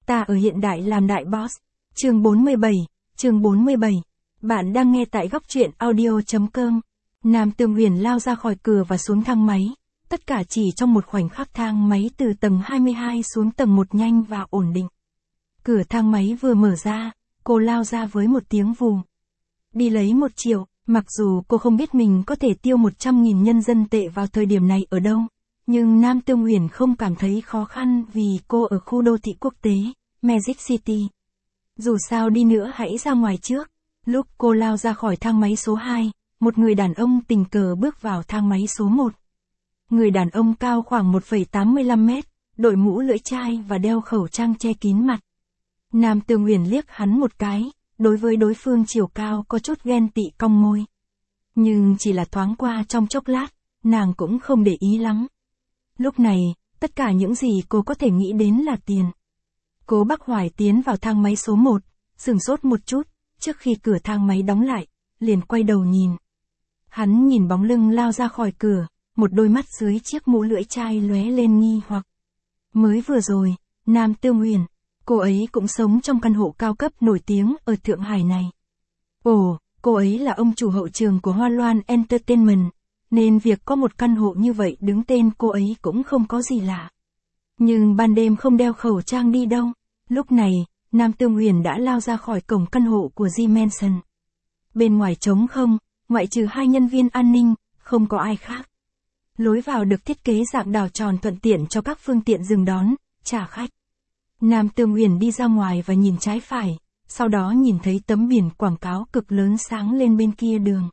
Ta ở hiện đại làm đại boss. Chương 47. Bạn đang nghe tại góc truyện audio.com. Nam Tương Huyền lao ra khỏi cửa và xuống thang máy. Tất cả chỉ trong một khoảnh khắc, thang máy từ tầng 22 xuống tầng 1 nhanh và ổn định. Cửa thang máy vừa mở ra, cô lao ra với một tiếng vù. Đi lấy 1 triệu, mặc dù cô không biết mình có thể tiêu 100.000 nhân dân tệ vào thời điểm này ở đâu. Nhưng Nam Tương Huyền không cảm thấy khó khăn vì cô ở khu đô thị quốc tế, Magic City. Dù sao đi nữa hãy ra ngoài trước. Lúc cô lao ra khỏi thang máy số 2, một người đàn ông tình cờ bước vào thang máy số 1. Người đàn ông cao khoảng 1,85 mét, đội mũ lưỡi chai và đeo khẩu trang che kín mặt. Nam Tương Huyền liếc hắn một cái, đối với đối phương chiều cao có chút ghen tị cong môi. Nhưng chỉ là thoáng qua trong chốc lát, nàng cũng không để ý lắm. Lúc này, tất cả những gì cô có thể nghĩ đến là tiền. Cố Bắc Hoài tiến vào thang máy số 1, sửng sốt một chút, trước khi cửa thang máy đóng lại, liền quay đầu nhìn. Hắn nhìn bóng lưng lao ra khỏi cửa, một đôi mắt dưới chiếc mũ lưỡi chai lóe lên nghi hoặc. Mới vừa rồi, Nam Tương Huyền, cô ấy cũng sống trong căn hộ cao cấp nổi tiếng ở Thượng Hải này. Ồ, cô ấy là ông chủ hậu trường của Hoa Loan Entertainment, nên việc có một căn hộ như vậy đứng tên cô ấy cũng không có gì lạ. Nhưng ban đêm không đeo khẩu trang đi đâu. Lúc này, Nam Tương Huyền đã lao ra khỏi cổng căn hộ của G Mansion. Bên ngoài trống không, ngoại trừ 2 nhân viên an ninh, không có ai khác. Lối vào được thiết kế dạng đảo tròn thuận tiện cho các phương tiện dừng đón, trả khách. Nam Tương Huyền đi ra ngoài và nhìn trái phải, sau đó nhìn thấy tấm biển quảng cáo cực lớn sáng lên bên kia đường.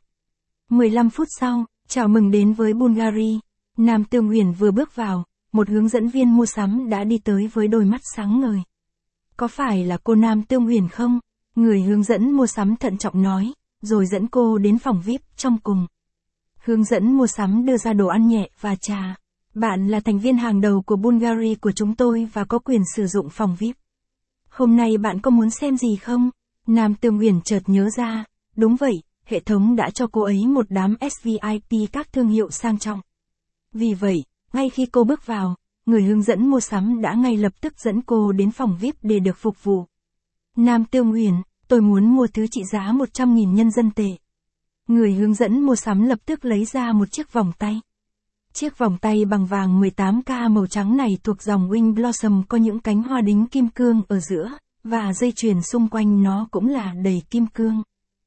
15 phút sau, chào mừng đến với Bulgari. Nam Tương Huyền vừa bước vào, một hướng dẫn viên mua sắm đã đi tới với đôi mắt sáng ngời. Có phải là cô Nam Tương Huyền không? Người hướng dẫn mua sắm thận trọng nói, rồi dẫn cô đến phòng VIP trong cùng. Hướng dẫn mua sắm đưa ra đồ ăn nhẹ và trà. Bạn là thành viên hàng đầu của Bulgari của chúng tôi và có quyền sử dụng phòng VIP. Hôm nay bạn có muốn xem gì không? Nam Tương Huyền chợt nhớ ra, đúng vậy, hệ thống đã cho cô ấy một đám SVIP các thương hiệu sang trọng. Vì vậy, ngay khi cô bước vào, người hướng dẫn mua sắm đã ngay lập tức dẫn cô đến phòng VIP để được phục vụ. Nam Tương Huyền, tôi muốn mua thứ trị giá 100.000 nhân dân tệ. Người hướng dẫn mua sắm lập tức lấy ra một chiếc vòng tay. Chiếc vòng tay bằng vàng 18K màu trắng này thuộc dòng Wing Blossom, có những cánh hoa đính kim cương ở giữa, và dây chuyền xung quanh nó cũng là đầy kim cương.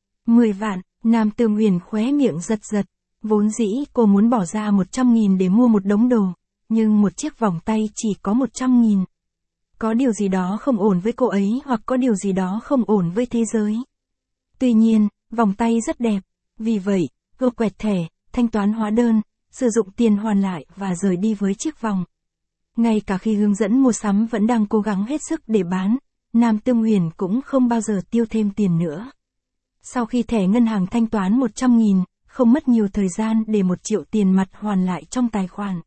10 vạn, Nam Tương Huyền khóe miệng giật giật. Vốn dĩ cô muốn bỏ ra 100.000 để mua một đống đồ, nhưng một chiếc vòng tay chỉ có 100.000. Có điều gì đó không ổn với cô ấy, hoặc có điều gì đó không ổn với thế giới. Tuy nhiên, vòng tay rất đẹp, vì vậy, cô quẹt thẻ, thanh toán hóa đơn, sử dụng tiền hoàn lại và rời đi với chiếc vòng. Ngay cả khi hướng dẫn mua sắm vẫn đang cố gắng hết sức để bán, Nam Tương Huyền cũng không bao giờ tiêu thêm tiền nữa. Sau khi thẻ ngân hàng thanh toán 100.000, không mất nhiều thời gian để 1 triệu tiền mặt hoàn lại trong tài khoản.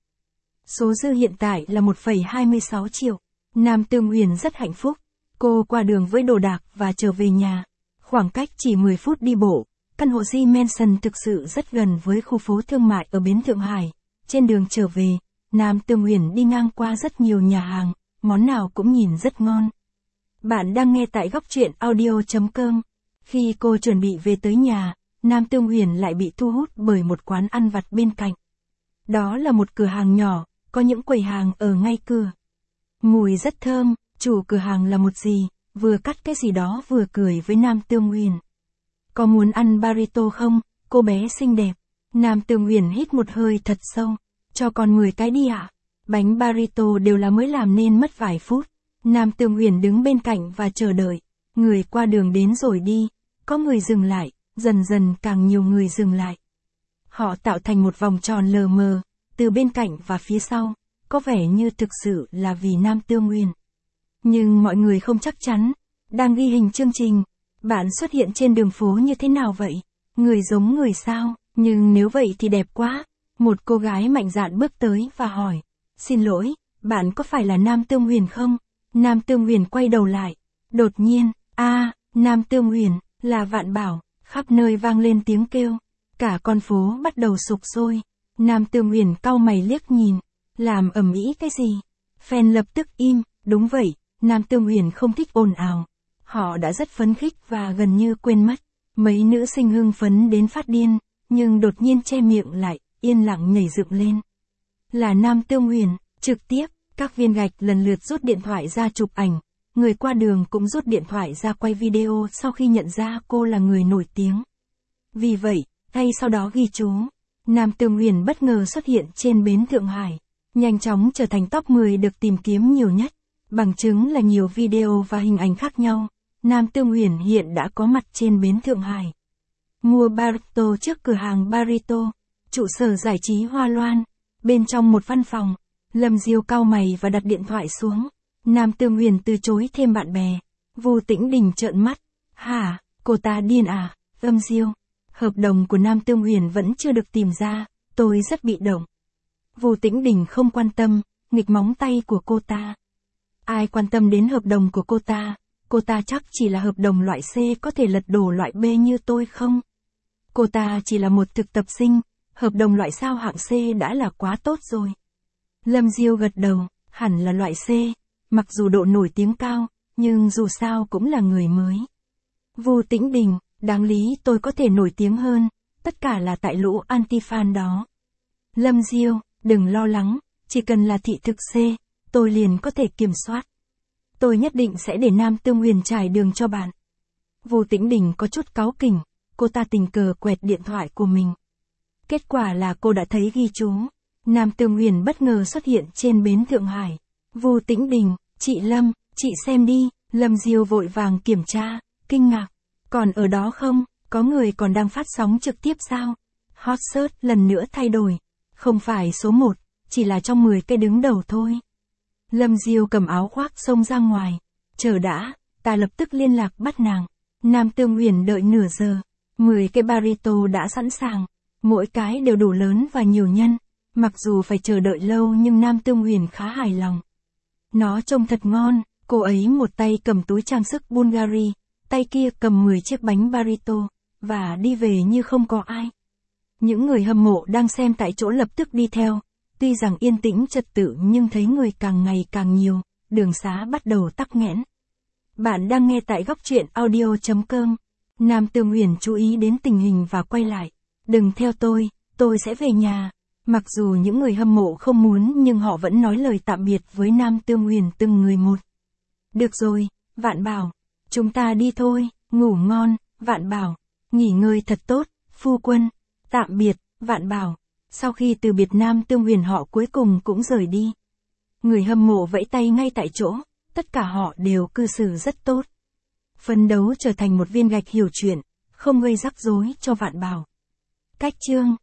Số dư hiện tại là 1,26 triệu. Nam Tương Huyền rất hạnh phúc. Cô qua đường với đồ đạc và trở về nhà. Khoảng cách chỉ 10 phút đi bộ. Căn hộ G Mansion thực sự rất gần với khu phố thương mại ở bến Thượng Hải. Trên đường trở về, Nam Tương Huyền đi ngang qua rất nhiều nhà hàng, món nào cũng nhìn rất ngon. Bạn đang nghe tại góc truyện audio.com. Khi cô chuẩn bị về tới nhà, Nam Tương Huyền lại bị thu hút bởi một quán ăn vặt bên cạnh. Đó là một cửa hàng nhỏ, có những quầy hàng ở ngay cửa. Mùi rất thơm, chủ cửa hàng là một gì, vừa cắt cái gì đó vừa cười với Nam Tương Huyền. Có muốn ăn burrito không, cô bé xinh đẹp? Nam Tương Huyền hít một hơi thật sâu. Cho con 10 cái đi ạ. Bánh burrito đều là mới làm nên mất vài phút. Nam Tương Huyền đứng bên cạnh và chờ đợi. Người qua đường đến rồi đi. Có người dừng lại, dần dần càng nhiều người dừng lại. Họ tạo thành một vòng tròn lờ mờ, từ bên cạnh và phía sau, có vẻ như thực sự là vì Nam Tương Huyền. Nhưng mọi người không chắc chắn. Đang ghi hình chương trình. Bạn xuất hiện trên đường phố như thế nào vậy? Người giống người sao? Nhưng nếu vậy thì đẹp quá. Một cô gái mạnh dạn bước tới và hỏi. Xin lỗi, bạn có phải là Nam Tương Huyền không? Nam Tương Huyền quay đầu lại. Đột nhiên, Nam Tương Huyền, là Vạn Bảo. Khắp nơi vang lên tiếng kêu. Cả con phố bắt đầu sục sôi. Nam Tương Huyền cau mày liếc nhìn. Làm ầm ĩ cái gì? Fan lập tức im. Đúng vậy, Nam Tương Huyền không thích ồn ào. Họ đã rất phấn khích và gần như quên mất. Mấy nữ sinh hưng phấn đến phát điên, nhưng đột nhiên che miệng lại, yên lặng nhảy dựng lên. Là Nam Tương Huyền, trực tiếp, các viên gạch lần lượt rút điện thoại ra chụp ảnh. Người qua đường cũng rút điện thoại ra quay video sau khi nhận ra cô là người nổi tiếng. Vì vậy, ngay sau đó ghi chú, Nam Tương Huyền bất ngờ xuất hiện trên bến Thượng Hải, nhanh chóng trở thành top 10 được tìm kiếm nhiều nhất. Bằng chứng là nhiều video và hình ảnh khác nhau, Nam Tương Huyền hiện đã có mặt trên bến Thượng Hải. Mua burrito trước cửa hàng Burrito, trụ sở giải trí Hoa Loan, bên trong một văn phòng, Lâm Diêu cau mày và đặt điện thoại xuống. Nam Tương Huyền từ chối thêm bạn bè. Vu Tĩnh Đình trợn mắt. Hả, cô ta điên à? Lâm Diêu, hợp đồng của Nam Tương Huyền vẫn chưa được tìm ra, tôi rất bị động. Vu Tĩnh Đình không quan tâm, nghịch móng tay của cô ta. Ai quan tâm đến hợp đồng của cô ta chắc chỉ là hợp đồng loại C có thể lật đổ loại B như tôi không? Cô ta chỉ là một thực tập sinh, hợp đồng loại sao hạng C đã là quá tốt rồi. Lâm Diêu gật đầu, hẳn là loại C, mặc dù độ nổi tiếng cao, nhưng dù sao cũng là người mới. Vu Tĩnh Đình, đáng lý tôi có thể nổi tiếng hơn, tất cả là tại lũ anti-fan đó. Lâm Diêu, đừng lo lắng, chỉ cần là thị thực C, tôi liền có thể kiểm soát. Tôi nhất định sẽ để Nam Tương Huyền trải đường cho bạn. Vu Tĩnh Đình có chút cáu kỉnh, cô ta tình cờ quẹt điện thoại của mình. Kết quả là cô đã thấy ghi chú, Nam Tương Huyền bất ngờ xuất hiện trên bến Thượng Hải. Vu Tĩnh Đình, chị Lâm, chị xem đi. Lâm Diêu vội vàng kiểm tra, kinh ngạc. Còn ở đó không, có người còn đang phát sóng trực tiếp sao? Hot search lần nữa thay đổi. Không phải số 1, chỉ là trong 10 cái đứng đầu thôi. Lâm Diêu cầm áo khoác xông ra ngoài. Chờ đã, ta lập tức liên lạc bắt nàng. Nam Tương Huyền đợi nửa giờ. 10 cái burrito đã sẵn sàng. Mỗi cái đều đủ lớn và nhiều nhân. Mặc dù phải chờ đợi lâu nhưng Nam Tương Huyền khá hài lòng. Nó trông thật ngon, cô ấy một tay cầm túi trang sức Bulgari, tay kia cầm 10 chiếc bánh burrito, và đi về như không có ai. Những người hâm mộ đang xem tại chỗ lập tức đi theo, tuy rằng yên tĩnh trật tự nhưng thấy người càng ngày càng nhiều, đường xá bắt đầu tắc nghẽn. Bạn đang nghe tại góc truyện audio.com. Nam Tương Huyền chú ý đến tình hình và quay lại. Đừng theo tôi sẽ về nhà. Mặc dù những người hâm mộ không muốn nhưng họ vẫn nói lời tạm biệt với Nam Tương Huyền từng người một. Được rồi, Vạn Bảo. Chúng ta đi thôi, ngủ ngon, Vạn Bảo. Nghỉ ngơi thật tốt, phu quân. Tạm biệt, Vạn Bảo. Sau khi từ biệt Nam Tương Huyền họ cuối cùng cũng rời đi. Người hâm mộ vẫy tay ngay tại chỗ, tất cả họ đều cư xử rất tốt. Phấn đấu trở thành một viên gạch hiểu chuyện, không gây rắc rối cho Vạn Bảo. Cách chương